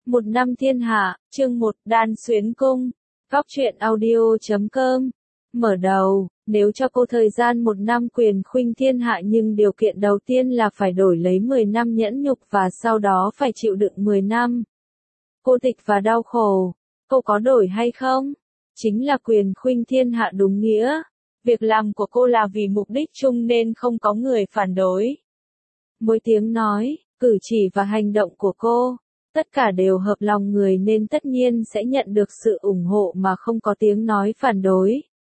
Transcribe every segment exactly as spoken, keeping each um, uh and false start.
Một năm thiên hạ, chương một, đan xuyến cung. Góc truyện audio chấm com. Mở đầu, nếu cho cô thời gian một năm quyền khuynh thiên hạ nhưng điều kiện đầu tiên là phải đổi lấy mười năm nhẫn nhục và sau đó phải chịu đựng mười năm cô tịch và đau khổ, cô có đổi hay không? Chính là quyền khuynh thiên hạ đúng nghĩa. Việc làm của cô là vì mục đích chung nên không có người phản đối. Mỗi tiếng nói, cử chỉ và hành động của cô, tất cả đều hợp lòng người nên tất nhiên sẽ nhận được sự ủng hộ mà không có tiếng nói phản đối.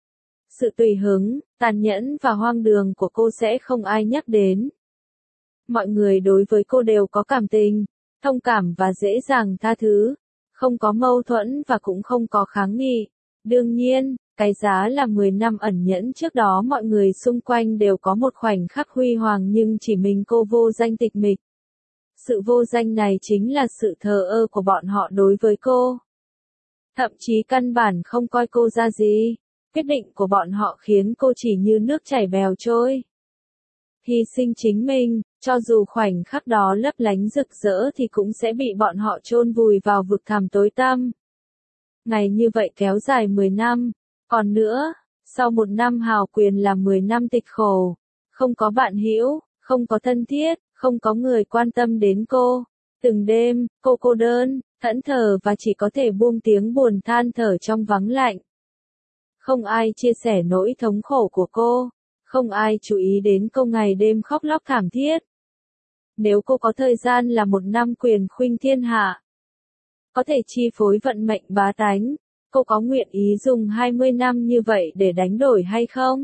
Sự tùy hứng, tàn nhẫn và hoang đường của cô sẽ không ai nhắc đến. Mọi người đối với cô đều có cảm tình, thông cảm và dễ dàng tha thứ, không có mâu thuẫn và cũng không có kháng nghị. Đương nhiên, cái giá là mười năm ẩn nhẫn trước đó mọi người xung quanh đều có một khoảnh khắc huy hoàng nhưng chỉ mình cô vô danh tịch mịch. Sự vô danh này chính là sự thờ ơ của bọn họ đối với cô. Thậm chí căn bản không coi cô ra gì. Quyết định của bọn họ khiến cô chỉ như nước chảy bèo trôi. Hy sinh chính mình, cho dù khoảnh khắc đó lấp lánh rực rỡ thì cũng sẽ bị bọn họ chôn vùi vào vực thẳm tối tăm. Ngày như vậy kéo dài mười năm. Còn nữa, sau một năm hào quyền là mười năm tịch khổ. Không có bạn hữu, không có thân thiết, không có người quan tâm đến cô. Từng đêm, cô cô đơn, thẫn thờ và chỉ có thể buông tiếng buồn than thở trong vắng lạnh. Không ai chia sẻ nỗi thống khổ của cô, không ai chú ý đến cô ngày đêm khóc lóc thảm thiết. Nếu cô có thời gian là một năm quyền khuynh thiên hạ, có thể chi phối vận mệnh bá tánh, cô có nguyện ý dùng hai mươi năm như vậy để đánh đổi hay không?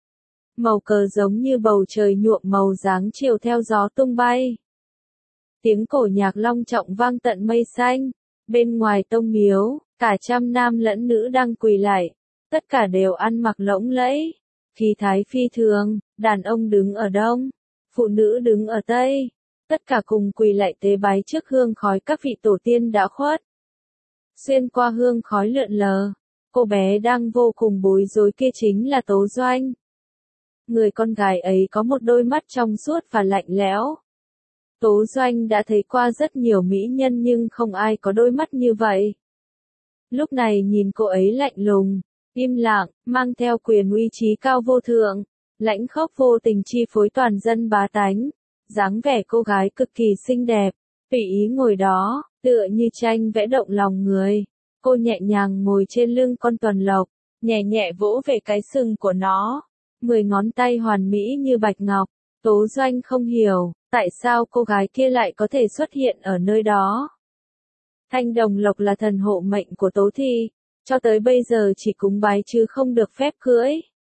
Màu cờ giống như bầu trời nhuộm màu dáng chiều theo gió tung bay. Tiếng cổ nhạc long trọng vang tận mây xanh, bên ngoài tông miếu, cả trăm nam lẫn nữ đang quỳ lạy, tất cả đều ăn mặc lộng lẫy, khí thái phi thường, đàn ông đứng ở đông, phụ nữ đứng ở tây, tất cả cùng quỳ lạy tế bái trước hương khói các vị tổ tiên đã khuất. Xuyên qua hương khói lượn lờ, cô bé đang vô cùng bối rối kia chính là Tố Doanh. Người con gái ấy có một đôi mắt trong suốt và lạnh lẽo. Tố Doanh đã thấy qua rất nhiều mỹ nhân nhưng không ai có đôi mắt như vậy. Lúc này nhìn cô ấy lạnh lùng, im lặng, mang theo quyền uy trí cao vô thượng, lãnh khốc vô tình chi phối toàn dân bá tánh. Dáng vẻ cô gái cực kỳ xinh đẹp, tùy ý ngồi đó, tựa như tranh vẽ động lòng người. Cô nhẹ nhàng ngồi trên lưng con tuần lộc, nhẹ nhẹ vỗ về cái sừng của nó. Mười ngón tay hoàn mỹ như bạch ngọc. Tố Doanh không hiểu, tại sao cô gái kia lại có thể xuất hiện ở nơi đó. Thanh đồng lộc là thần hộ mệnh của Tố Thi, cho tới bây giờ chỉ cúng bái chứ không được phép cưỡi.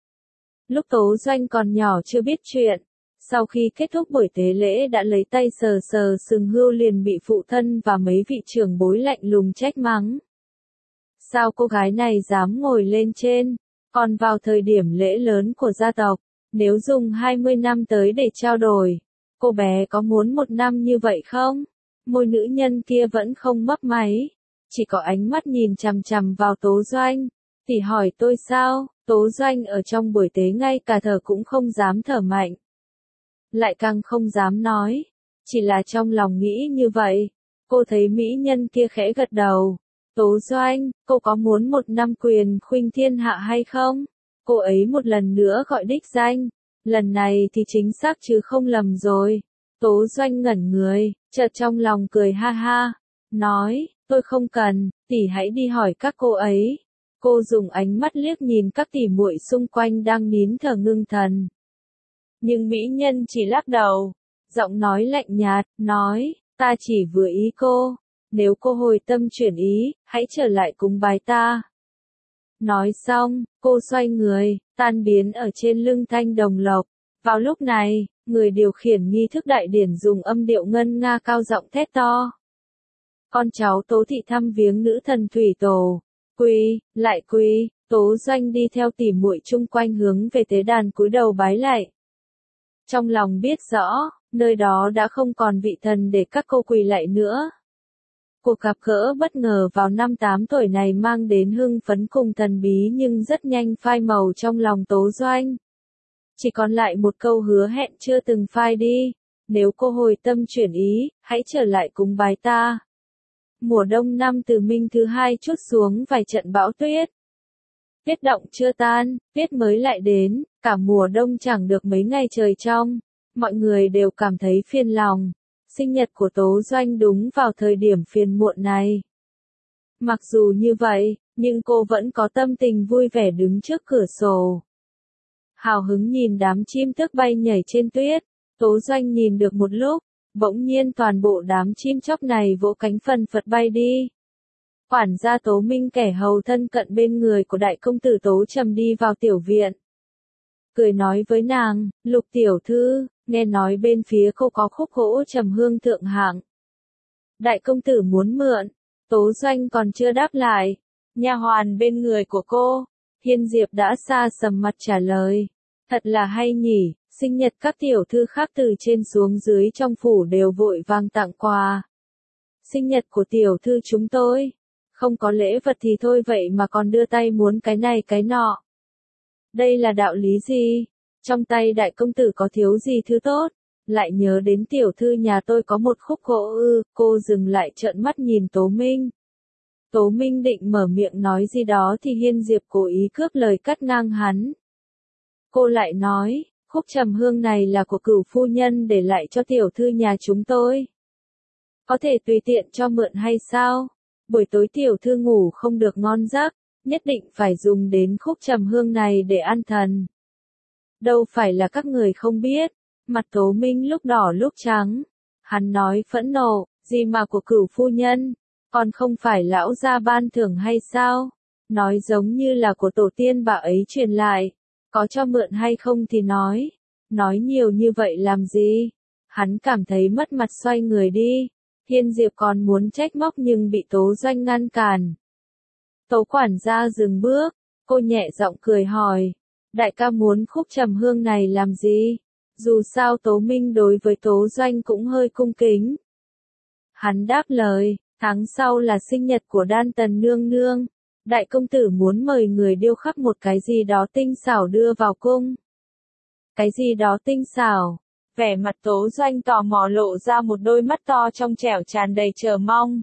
Lúc Tố Doanh còn nhỏ chưa biết chuyện, sau khi kết thúc buổi tế lễ đã lấy tay sờ sờ sừng hươu liền bị phụ thân và mấy vị trưởng bối lạnh lùng trách mắng. Sao cô gái này dám ngồi lên trên, còn vào thời điểm lễ lớn của gia tộc, nếu dùng hai mươi năm tới để trao đổi, cô bé có muốn một năm như vậy không? Môi nữ nhân kia vẫn không mấp máy, chỉ có ánh mắt nhìn chằm chằm vào Tố Doanh. Tỷ hỏi tôi sao? Tố Doanh ở trong buổi tế ngay cả thở cũng không dám thở mạnh. Lại càng không dám nói, chỉ là trong lòng nghĩ như vậy. Cô thấy mỹ nhân kia khẽ gật đầu. Tố Doanh, cô có muốn một năm quyền khuynh thiên hạ hay không? Cô ấy một lần nữa gọi đích danh. Lần này thì chính xác chứ không lầm rồi. Tố Doanh ngẩn người, chợt trong lòng cười ha ha. Nói, tôi không cần, tỷ hãy đi hỏi các cô ấy. Cô dùng ánh mắt liếc nhìn các tỷ muội xung quanh đang nín thở ngưng thần. Nhưng mỹ nhân chỉ lắc đầu. Giọng nói lạnh nhạt, nói, ta chỉ vừa ý cô. Nếu cô hồi tâm chuyển ý, hãy trở lại cúng bái ta. Nói xong, cô xoay người, tan biến ở trên lưng thanh đồng lộc. Vào lúc này, người điều khiển nghi thức đại điển dùng âm điệu ngân nga cao giọng thét to. Con cháu Tố Thị thăm viếng nữ thần thủy tổ. Quỳ, lại quỳ. Tố Doanh đi theo tỉ muội chung quanh hướng về tế đàn cúi đầu bái lạy. Trong lòng biết rõ, nơi đó đã không còn vị thần để các cô quỳ lạy nữa. Cuộc gặp gỡ bất ngờ vào năm tám tuổi này mang đến hưng phấn cùng thần bí nhưng rất nhanh phai màu trong lòng Tố Doanh. Chỉ còn lại một câu hứa hẹn chưa từng phai đi. Nếu cô hồi tâm chuyển ý, hãy trở lại cúng bái ta. Mùa đông năm Từ Minh thứ hai trút xuống vài trận bão tuyết. Tuyết động chưa tan, tuyết mới lại đến, cả mùa đông chẳng được mấy ngày trời trong, mọi người đều cảm thấy phiền lòng. Sinh nhật của Tố Doanh đúng vào thời điểm phiền muộn này. Mặc dù như vậy, nhưng cô vẫn có tâm tình vui vẻ đứng trước cửa sổ. Hào hứng nhìn đám chim tước bay nhảy trên tuyết, Tố Doanh nhìn được một lúc, bỗng nhiên toàn bộ đám chim chóc này vỗ cánh phần phật bay đi. Quản gia Tố Minh kẻ hầu thân cận bên người của đại công tử Tố Trầm đi vào tiểu viện. Cười nói với nàng, Lục tiểu thư, nghe nói bên phía cô có khúc gỗ trầm hương thượng hạng. Đại công tử muốn mượn, Tố Doanh còn chưa đáp lại. Nha hoàn bên người của cô, Hiên Diệp đã xa sầm mặt trả lời. Thật là hay nhỉ, sinh nhật các tiểu thư khác từ trên xuống dưới trong phủ đều vội vàng tặng quà. Sinh nhật của tiểu thư chúng tôi, không có lễ vật thì thôi vậy mà còn đưa tay muốn cái này cái nọ. Đây là đạo lý gì? Trong tay đại công tử có thiếu gì thứ tốt? Lại nhớ đến tiểu thư nhà tôi có một khúc gỗ ư, cô dừng lại trợn mắt nhìn Tố Minh. Tố Minh định mở miệng nói gì đó thì Hiên Diệp cố ý cướp lời cắt ngang hắn. Cô lại nói, khúc trầm hương này là của Cửu phu nhân để lại cho tiểu thư nhà chúng tôi. Có thể tùy tiện cho mượn hay sao? Buổi tối tiểu thư ngủ không được ngon giấc, nhất định phải dùng đến khúc trầm hương này để an thần. Đâu phải là các người không biết, mặt Tố Minh lúc đỏ lúc trắng. Hắn nói phẫn nộ, gì mà của Cửu phu nhân, còn không phải lão gia ban thưởng hay sao? Nói giống như là của tổ tiên bà ấy truyền lại, có cho mượn hay không thì nói, nói nhiều như vậy làm gì? Hắn cảm thấy mất mặt xoay người đi. Hiên Diệp còn muốn trách móc nhưng bị Tố Doanh ngăn cản. Tố quản gia dừng bước, cô nhẹ giọng cười hỏi, đại ca muốn khúc trầm hương này làm gì? Dù sao Tố Minh đối với Tố Doanh cũng hơi cung kính. Hắn đáp lời, tháng sau là sinh nhật của Đan Tần nương nương, đại công tử muốn mời người điêu khắc một cái gì đó tinh xảo đưa vào cung. Cái gì đó tinh xảo? Vẻ mặt Tố Doanh tò mò lộ ra một đôi mắt to trong trẻo tràn đầy chờ mong.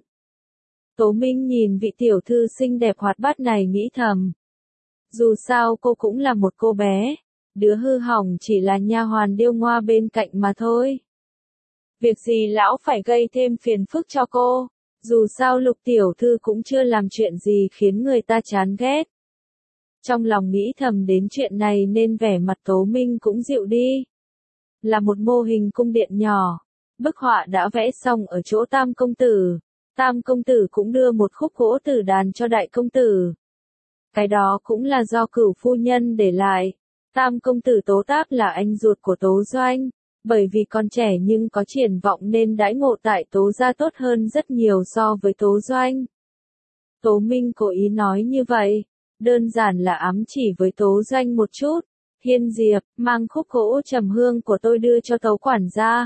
Tố Minh nhìn vị tiểu thư xinh đẹp hoạt bát này nghĩ thầm. Dù sao cô cũng là một cô bé, đứa hư hỏng chỉ là nha hoàn điêu ngoa bên cạnh mà thôi. Việc gì lão phải gây thêm phiền phức cho cô, dù sao Lục tiểu thư cũng chưa làm chuyện gì khiến người ta chán ghét. Trong lòng nghĩ thầm đến chuyện này nên vẻ mặt Tố Minh cũng dịu đi. Là một mô hình cung điện nhỏ, bức họa đã vẽ xong ở chỗ Tam công tử. Tam công tử cũng đưa một khúc gỗ tử đàn cho đại công tử. Cái đó cũng là do Cửu phu nhân để lại. Tam công tử Tố Táp là anh ruột của Tố Doanh, bởi vì còn trẻ nhưng có triển vọng nên đãi ngộ tại Tố gia tốt hơn rất nhiều so với Tố Doanh. Tố Minh cố ý nói như vậy, đơn giản là ám chỉ với Tố Doanh một chút. Hiên Diệp, mang khúc gỗ trầm hương của tôi đưa cho Tố quản gia.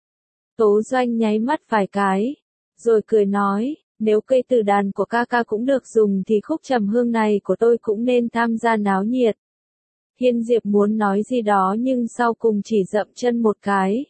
Tố Doanh nháy mắt vài cái, rồi cười nói, nếu cây tử đàn của ca ca cũng được dùng thì khúc trầm hương này của tôi cũng nên tham gia náo nhiệt. Hiên Diệp muốn nói gì đó nhưng sau cùng chỉ dậm chân một cái.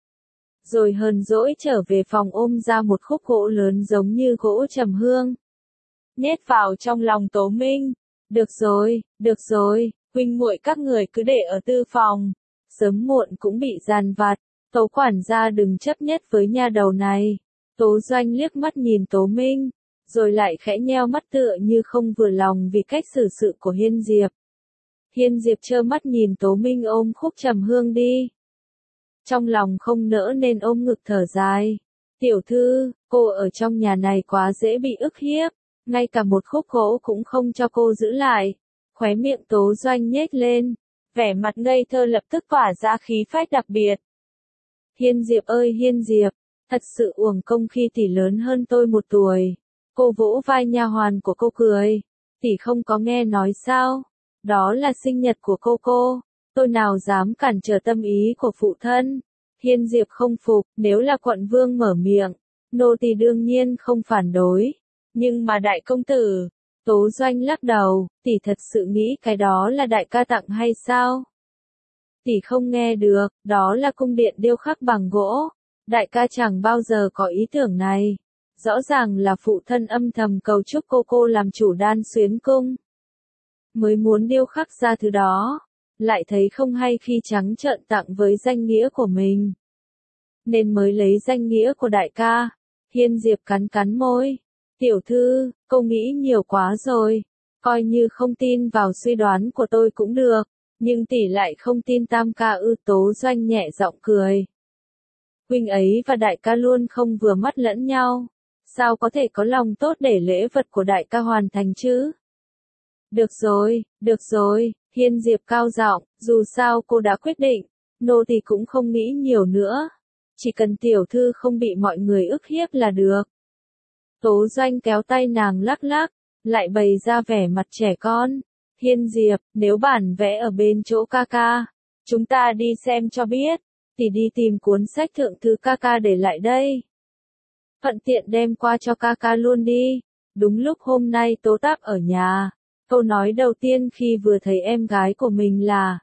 Rồi hờn dỗi trở về phòng ôm ra một khúc gỗ lớn giống như gỗ trầm hương. Nhét vào trong lòng Tố Minh. Được rồi, được rồi, huynh muội các người cứ để ở tư phòng. Sớm muộn cũng bị giàn vặt, Tố quản gia đừng chấp nhất với nha đầu này. Tố Doanh liếc mắt nhìn Tố Minh, rồi lại khẽ nheo mắt tựa như không vừa lòng vì cách xử sự của Hiên Diệp. Hiên Diệp trơ mắt nhìn Tố Minh ôm khúc trầm hương đi. Trong lòng không nỡ nên ôm ngực thở dài. Tiểu thư, cô ở trong nhà này quá dễ bị ức hiếp, ngay cả một khúc gỗ cũng không cho cô giữ lại. Khóe miệng Tố Doanh nhếch lên, vẻ mặt ngây thơ lập tức tỏa ra khí phách đặc biệt. Hiên Diệp ơi Hiên Diệp, thật sự uổng công khi tỷ lớn hơn tôi một tuổi. Cô vỗ vai nha hoàn của cô cười, tỷ không có nghe nói sao? Đó là sinh nhật của cô cô, tôi nào dám cản trở tâm ý của phụ thân. Hiên Diệp không phục, nếu là quận vương mở miệng, nô tỳ đương nhiên không phản đối. Nhưng mà đại công tử, Tố Doanh lắc đầu, tỷ thật sự nghĩ cái đó là đại ca tặng hay sao? Tỷ không nghe được, đó là cung điện điêu khắc bằng gỗ. Đại ca chẳng bao giờ có ý tưởng này. Rõ ràng là phụ thân âm thầm cầu chúc cô cô làm chủ Đan Xuyến Cung. Mới muốn điêu khắc ra thứ đó, lại thấy không hay khi trắng trợn tặng với danh nghĩa của mình. Nên mới lấy danh nghĩa của đại ca. Hiên Diệp cắn cắn môi. Tiểu thư, cô nghĩ nhiều quá rồi. Coi như không tin vào suy đoán của tôi cũng được. Nhưng tỷ lại không tin tam ca ư? Tố Doanh nhẹ giọng cười. Huynh ấy và đại ca luôn không vừa mắt lẫn nhau. Sao có thể có lòng tốt để lễ vật của đại ca hoàn thành chứ? Được rồi, được rồi, Hiên Diệp cao giọng, dù sao cô đã quyết định, nô tỳ cũng không nghĩ nhiều nữa. Chỉ cần tiểu thư không bị mọi người ức hiếp là được. Tố Doanh kéo tay nàng lắc lắc, lại bày ra vẻ mặt trẻ con. Hiên Diệp, nếu bản vẽ ở bên chỗ ca ca, chúng ta đi xem cho biết. Thì đi tìm cuốn sách thượng thư ca ca để lại đây. Thuận tiện đem qua cho ca ca luôn đi. Đúng lúc hôm nay Tố Táp ở nhà, câu nói đầu tiên khi vừa thấy em gái của mình là: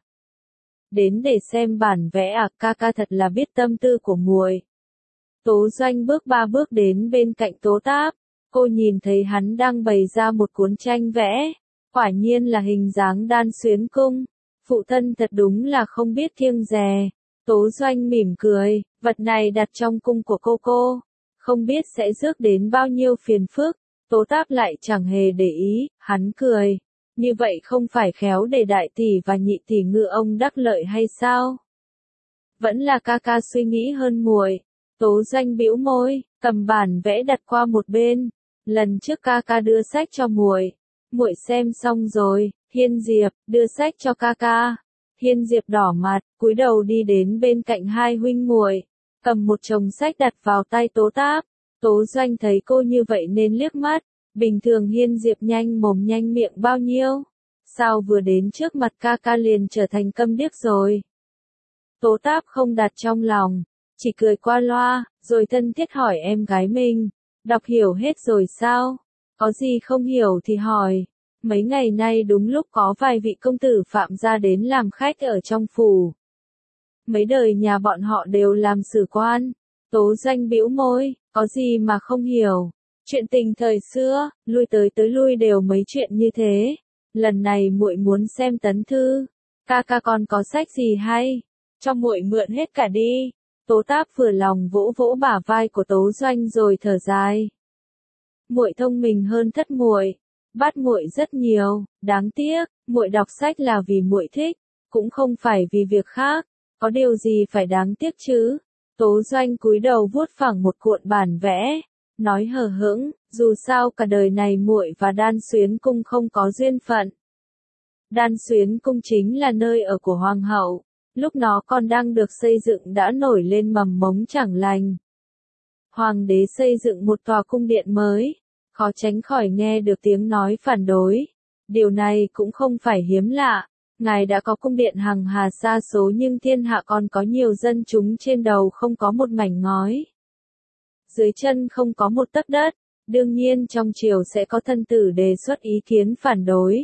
đến để xem bản vẽ à? Ca ca thật là biết tâm tư của muội. Tố Doanh bước ba bước đến bên cạnh Tố Táp, cô nhìn thấy hắn đang bày ra một cuốn tranh vẽ, quả nhiên là hình dáng Đan Xuyến Cung. Phụ thân thật đúng là không biết kiêng dè. Tố Doanh mỉm cười, vật này đặt trong cung của cô cô, không biết sẽ rước đến bao nhiêu phiền phức. Tố Táp lại chẳng hề để ý, hắn cười, như vậy không phải khéo để đại tỷ và nhị tỷ ngư ông đắc lợi hay sao? Vẫn là ca ca suy nghĩ hơn muội. Tố Doanh bĩu môi, cầm bản vẽ đặt qua một bên. Lần trước ca ca đưa sách cho muội, muội xem xong rồi. Hiên Diệp, đưa sách cho ca ca. Hiên Diệp đỏ mặt, cúi đầu đi đến bên cạnh hai huynh muội, cầm một chồng sách đặt vào tay Tố Táp. Tố Doanh thấy cô như vậy nên liếc mắt, bình thường Hiên Diệp nhanh mồm nhanh miệng bao nhiêu, sao vừa đến trước mặt ca ca liền trở thành câm điếc rồi. Tố Táp không đặt trong lòng, chỉ cười qua loa, rồi thân thiết hỏi em gái mình, đọc hiểu hết rồi sao? Có gì không hiểu thì hỏi. Mấy ngày nay đúng lúc có vài vị công tử Phạm gia đến làm khách ở trong phủ. Mấy đời nhà bọn họ đều làm sử quan. Tố Doanh bĩu môi, có gì mà không hiểu. Chuyện tình thời xưa, lui tới tới lui đều mấy chuyện như thế. Lần này muội muốn xem tấn thư. Ca ca còn có sách gì hay? Cho muội mượn hết cả đi. Tố Táp vừa lòng vỗ vỗ bả vai của Tố Doanh rồi thở dài. Muội thông minh hơn thất muội, bắt muội rất nhiều, đáng tiếc, muội đọc sách là vì muội thích, cũng không phải vì việc khác, có điều gì phải đáng tiếc chứ? Tố Doanh cúi đầu vuốt phẳng một cuộn bản vẽ, nói hờ hững, dù sao cả đời này muội và Đan Xuyến Cung không có duyên phận. Đan Xuyến Cung chính là nơi ở của hoàng hậu, lúc nó còn đang được xây dựng đã nổi lên mầm mống chẳng lành. Hoàng đế xây dựng một tòa cung điện mới, khó tránh khỏi nghe được tiếng nói phản đối. Điều này cũng không phải hiếm lạ, ngài đã có cung điện hằng hà sa số nhưng thiên hạ còn có nhiều dân chúng trên đầu không có một mảnh ngói. Dưới chân không có một tấc đất, đương nhiên trong triều sẽ có thần tử đề xuất ý kiến phản đối.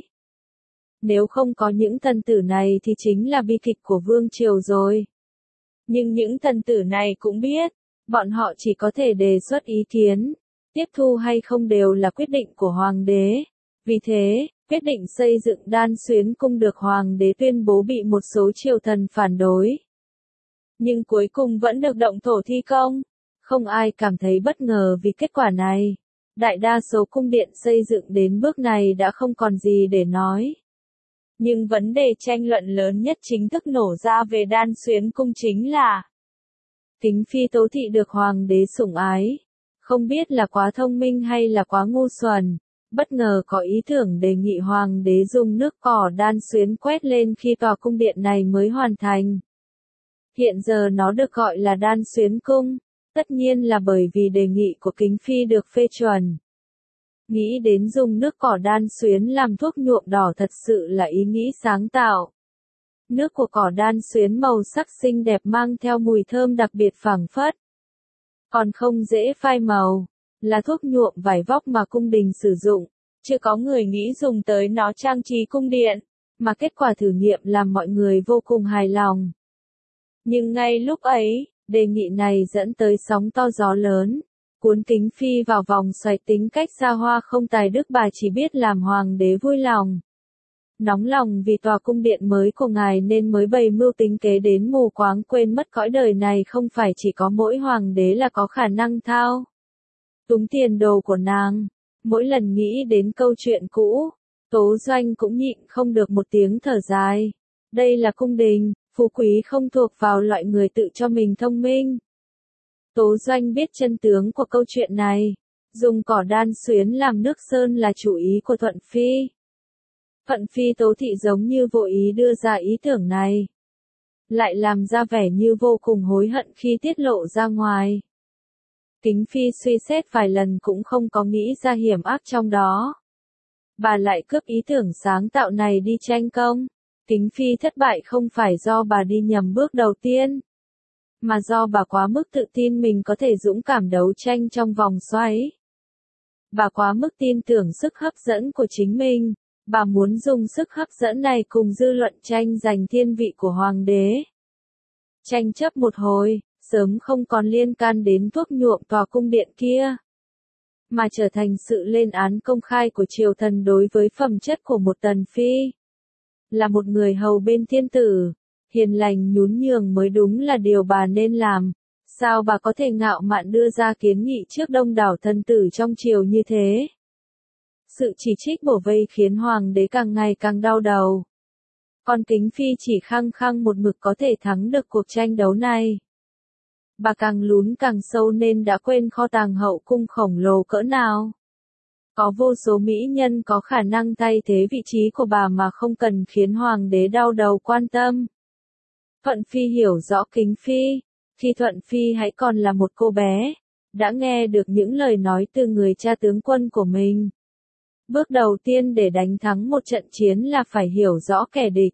Nếu không có những thần tử này thì chính là bi kịch của vương triều rồi. Nhưng những thần tử này cũng biết, bọn họ chỉ có thể đề xuất ý kiến, tiếp thu hay không đều là quyết định của hoàng đế. Vì thế, quyết định xây dựng Đan Xuyến Cung được hoàng đế tuyên bố bị một số triều thần phản đối. Nhưng cuối cùng vẫn được động thổ thi công. Không ai cảm thấy bất ngờ vì kết quả này. Đại đa số cung điện xây dựng đến bước này đã không còn gì để nói. Nhưng vấn đề tranh luận lớn nhất chính thức nổ ra về Đan Xuyến Cung chính là Kính Phi Tố Thị được hoàng đế sủng ái. Không biết là quá thông minh hay là quá ngu xuẩn, bất ngờ có ý tưởng đề nghị hoàng đế dùng nước cỏ Đan Xuyến quét lên khi tòa cung điện này mới hoàn thành. Hiện giờ nó được gọi là Đan Xuyến Cung, tất nhiên là bởi vì đề nghị của Kính Phi được phê chuẩn. Nghĩ đến dùng nước cỏ Đan Xuyến làm thuốc nhuộm đỏ thật sự là ý nghĩ sáng tạo. Nước của cỏ Đan Xuyến màu sắc xinh đẹp mang theo mùi thơm đặc biệt phảng phất. Còn không dễ phai màu, là thuốc nhuộm vải vóc mà cung đình sử dụng, chưa có người nghĩ dùng tới nó trang trí cung điện, mà kết quả thử nghiệm làm mọi người vô cùng hài lòng. Nhưng ngay lúc ấy, đề nghị này dẫn tới sóng to gió lớn, Cuốn Kính Phi vào vòng xoáy tính cách xa hoa không tài đức, bà chỉ biết làm hoàng đế vui lòng. Nóng lòng vì tòa cung điện mới của ngài nên mới bày mưu tính kế đến mù quáng, quên mất cõi đời này không phải chỉ có mỗi hoàng đế là có khả năng thao túng tiền đồ của nàng. Mỗi lần nghĩ đến câu chuyện cũ, Tố Doanh cũng nhịn không được một tiếng thở dài. Đây là cung đình, phú quý không thuộc vào loại người tự cho mình thông minh. Tố Doanh biết chân tướng của câu chuyện này. Dùng cỏ đan xuyến làm nước sơn là chủ ý của Thuận Phi. Thuận Phi Tố Thị giống như vô ý đưa ra ý tưởng này. Lại làm ra vẻ như vô cùng hối hận khi tiết lộ ra ngoài. Kính Phi suy xét vài lần cũng không có nghĩ ra hiểm ác trong đó. Bà lại cướp ý tưởng sáng tạo này đi tranh công. Kính Phi thất bại không phải do bà đi nhầm bước đầu tiên, mà do bà quá mức tự tin mình có thể dũng cảm đấu tranh trong vòng xoáy. Bà quá mức tin tưởng sức hấp dẫn của chính mình. Bà muốn dùng sức hấp dẫn này cùng dư luận tranh giành thiên vị của hoàng đế. Tranh chấp một hồi, sớm không còn liên can đến thuốc nhuộm tòa cung điện kia, mà trở thành sự lên án công khai của triều thần đối với phẩm chất của một tần phi. Là một người hầu bên thiên tử, hiền lành nhún nhường mới đúng là điều bà nên làm. Sao bà có thể ngạo mạn đưa ra kiến nghị trước đông đảo thần tử trong triều như thế? Sự chỉ trích bổ vây khiến hoàng đế càng ngày càng đau đầu. Còn Kính Phi chỉ khăng khăng một mực có thể thắng được cuộc tranh đấu này. Bà càng lún càng sâu nên đã quên kho tàng hậu cung khổng lồ cỡ nào. Có vô số mỹ nhân có khả năng thay thế vị trí của bà mà không cần khiến hoàng đế đau đầu quan tâm. Thuận Phi hiểu rõ Kính Phi. Khi Thuận Phi hãy còn là một cô bé, đã nghe được những lời nói từ người cha tướng quân của mình. Bước đầu tiên để đánh thắng một trận chiến là phải hiểu rõ kẻ địch.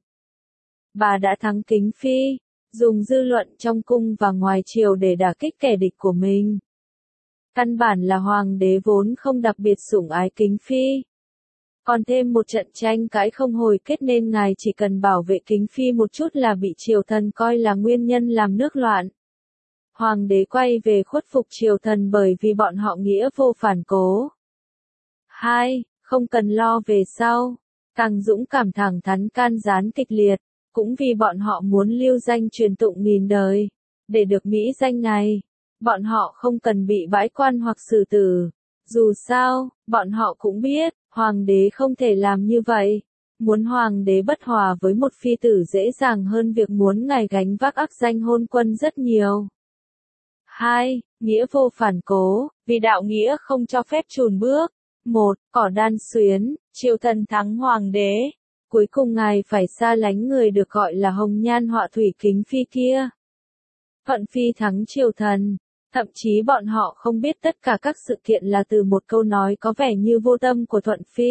Bà đã thắng Kính Phi, dùng dư luận trong cung và ngoài triều để đả kích kẻ địch của mình. Căn bản là hoàng đế vốn không đặc biệt sủng ái Kính Phi. Còn thêm một trận tranh cãi không hồi kết nên ngài chỉ cần bảo vệ Kính Phi một chút là bị triều thần coi là nguyên nhân làm nước loạn. Hoàng đế quay về khuất phục triều thần bởi vì bọn họ nghĩa vô phản cố. hai. Không cần lo về sau. Càng dũng cảm thẳng thắn can gián kịch liệt, cũng vì bọn họ muốn lưu danh truyền tụng nghìn đời. Để được mỹ danh này, bọn họ không cần bị bãi quan hoặc xử tử. Dù sao, bọn họ cũng biết, hoàng đế không thể làm như vậy. Muốn hoàng đế bất hòa với một phi tử dễ dàng hơn việc muốn ngài gánh vác ác danh hôn quân rất nhiều. hai. Nghĩa vô phản cố, vì đạo nghĩa không cho phép chùn bước. một. Cỏ đan xuyến, triều thần thắng hoàng đế. Cuối cùng ngài phải xa lánh người được gọi là hồng nhan họa thủy Kính Phi kia. Thuận Phi thắng triều thần. Thậm chí bọn họ không biết tất cả các sự kiện là từ một câu nói có vẻ như vô tâm của Thuận Phi.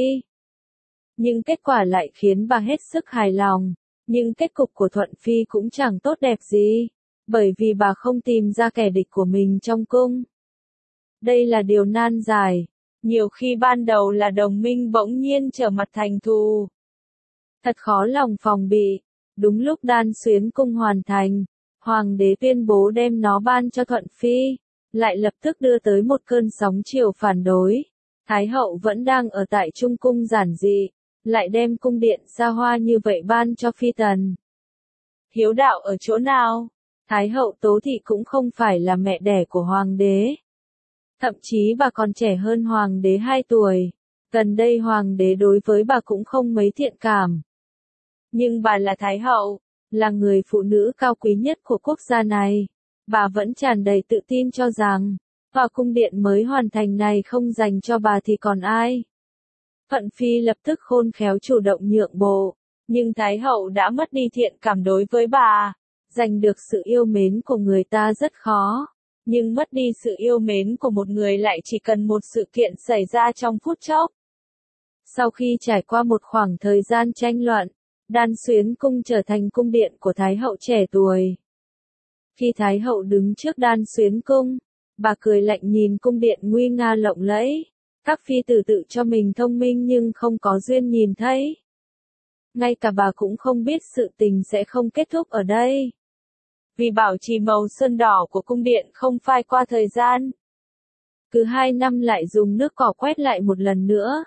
Nhưng kết quả lại khiến bà hết sức hài lòng. Nhưng kết cục của Thuận Phi cũng chẳng tốt đẹp gì. Bởi vì bà không tìm ra kẻ địch của mình trong cung. Đây là điều nan giải. Nhiều khi ban đầu là đồng minh bỗng nhiên trở mặt thành thù. Thật khó lòng phòng bị. Đúng lúc đan xuyến cung hoàn thành, hoàng đế tuyên bố đem nó ban cho Thuận Phi, lại lập tức đưa tới một cơn sóng chiều phản đối. Thái hậu vẫn đang ở tại trung cung giản dị, lại đem cung điện xa hoa như vậy ban cho phi tần. Hiếu đạo ở chỗ nào? Thái hậu Tố Thị cũng không phải là mẹ đẻ của hoàng đế. Thậm chí bà còn trẻ hơn hoàng đế hai tuổi. Gần đây hoàng đế đối với bà cũng không mấy thiện cảm. Nhưng bà là thái hậu, là người phụ nữ cao quý nhất của quốc gia này. Bà vẫn tràn đầy tự tin cho rằng, tòa cung điện mới hoàn thành này không dành cho bà thì còn ai. Thuận Phi lập tức khôn khéo chủ động nhượng bộ, nhưng thái hậu đã mất đi thiện cảm đối với bà. Giành được sự yêu mến của người ta rất khó, nhưng mất đi sự yêu mến của một người lại chỉ cần một sự kiện xảy ra trong phút chốc. Sau khi trải qua một khoảng thời gian tranh luận, Đan Xuyến Cung trở thành cung điện của Thái hậu trẻ tuổi. Khi Thái hậu đứng trước Đan Xuyến Cung, bà cười lạnh nhìn cung điện nguy nga lộng lẫy. Các phi tử tự cho mình thông minh nhưng không có duyên nhìn thấy. Ngay cả bà cũng không biết sự tình sẽ không kết thúc ở đây. Vì bảo trì màu sơn đỏ của cung điện không phai qua thời gian, cứ hai năm lại dùng nước cỏ quét lại một lần nữa.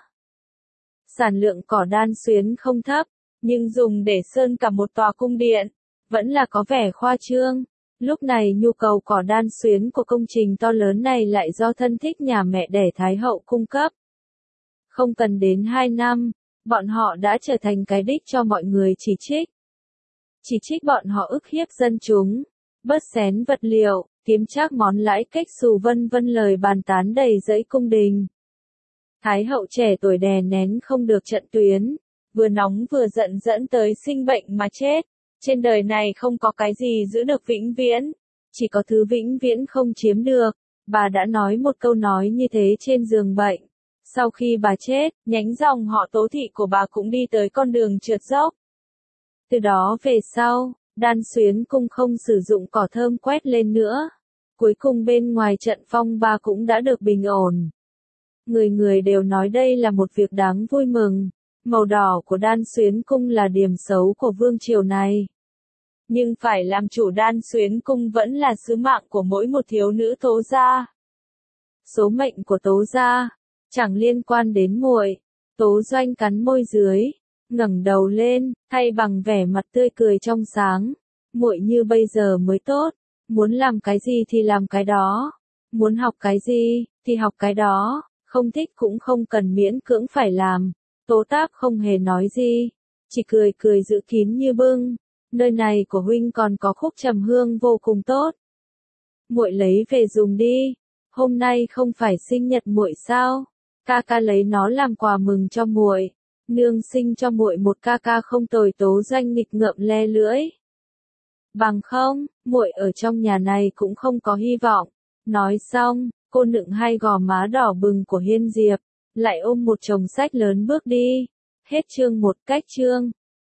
Sản lượng cỏ đan xuyến không thấp, nhưng dùng để sơn cả một tòa cung điện, vẫn là có vẻ khoa trương. Lúc này nhu cầu cỏ đan xuyến của công trình to lớn này lại do thân thích nhà mẹ đẻ Thái hậu cung cấp. Không cần đến hai năm, bọn họ đã trở thành cái đích cho mọi người chỉ trích. Chỉ trích bọn họ ức hiếp dân chúng, bớt xén vật liệu, kiếm trác món lãi cách xù vân vân lời bàn tán đầy dẫy cung đình. Thái hậu trẻ tuổi đè nén không được trận tuyến, vừa nóng vừa giận dẫn tới sinh bệnh mà chết. Trên đời này không có cái gì giữ được vĩnh viễn, chỉ có thứ vĩnh viễn không chiếm được. Bà đã nói một câu nói như thế trên giường bệnh. Sau khi bà chết, nhánh dòng họ Tố thị của bà cũng đi tới con đường trượt dốc. Từ đó về sau, Đan Xuyến cung không sử dụng cỏ thơm quét lên nữa. Cuối cùng bên ngoài trận phong ba cũng đã được bình ổn. Người người đều nói đây là một việc đáng vui mừng. Màu đỏ của Đan Xuyến cung là điểm xấu của vương triều này. Nhưng phải làm chủ Đan Xuyến cung vẫn là sứ mạng của mỗi một thiếu nữ Tố gia. Số mệnh của Tố gia chẳng liên quan đến muội. Tố Doanh cắn môi dưới, ngẩng đầu lên, thay bằng vẻ mặt tươi cười trong sáng. Muội như bây giờ mới tốt, muốn làm cái gì thì làm cái đó, muốn học cái gì thì học cái đó, không thích cũng không cần miễn cưỡng phải làm. Tố Táp không hề nói gì, chỉ cười cười giữ kín như bưng. Nơi này của huynh còn có khúc trầm hương vô cùng tốt. Muội lấy về dùng đi, hôm nay không phải sinh nhật muội sao? Ca ca lấy nó làm quà mừng cho muội. Nương sinh cho muội một ca ca không tồi. Tố Doanh nghịch ngợm le lưỡi. Bằng không, muội ở trong nhà này cũng không có hy vọng. Nói xong, cô nựng hai gò má đỏ bừng của Hiên Diệp, lại ôm một chồng sách lớn bước đi. Hết chương một cách chương.